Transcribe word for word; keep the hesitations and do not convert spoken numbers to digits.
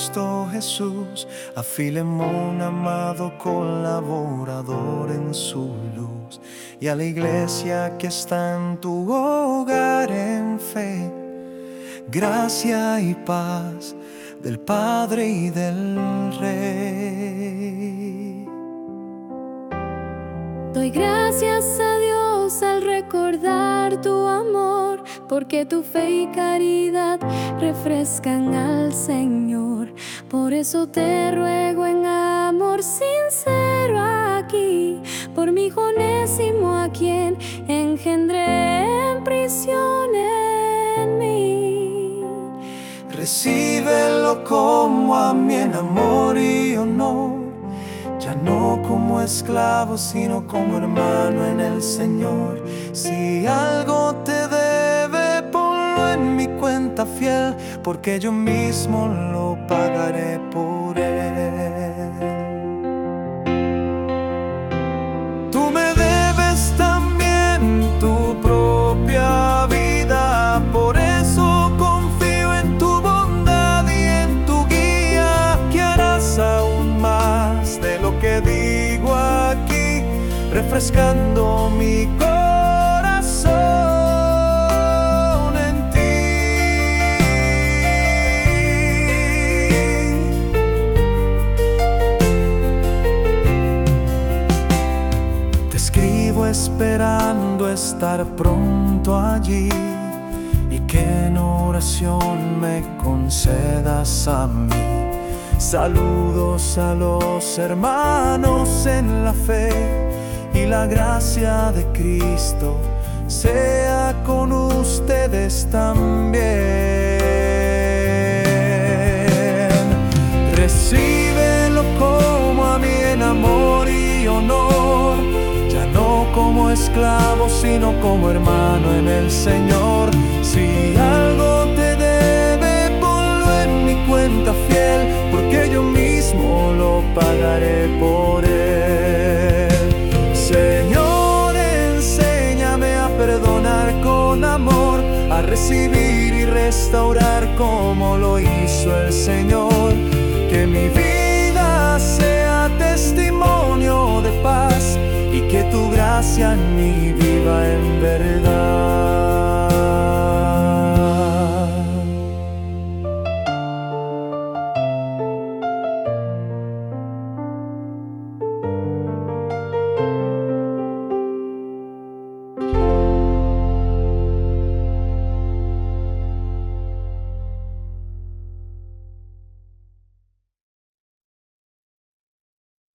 Cristo Jesús, a Filemón, amado colaborador en su luz, y a la iglesia que está en tu hogar en fe. Gracia y paz del Padre y del Rey. Doy gracias a Dios al recordar tu amor, porque tu fe y caridad refrescan al Señor. Por eso te ruego en amor sincero aquí, por mi hijo Onésimo, a quien engendré en prisión en mí. Recíbelo como a mí en amor y honor, ya no como esclavo, sino como hermano en el Señor. Si algo te debe, ponlo en mi cuenta fiel, porque yo mismo lo pagaré por él. Tú me debes también tu propia vida, por eso confío en tu bondad y en tu guía, que harás aún más de lo que digo aquí, refrescando mi corazón en ti. Te escribo esperando estar pronto allí, y que en oración me concedas a mí. Saludos a los hermanos en la fe, y la gracia de Cristo sea con ustedes también. Recíbelo como a mí en amor y honor, ya no como esclavo, sino como hermano en el Señor. Si algo te debe, ponlo en mi cuenta fiel, porque yo mismo lo pagaré por él. Señor, enséñame a perdonar con amor, a recibir y restaurar como lo hizo el Señor. Que mi vida sea testimonio de paz, y que tu gracia en mí viva en verdad.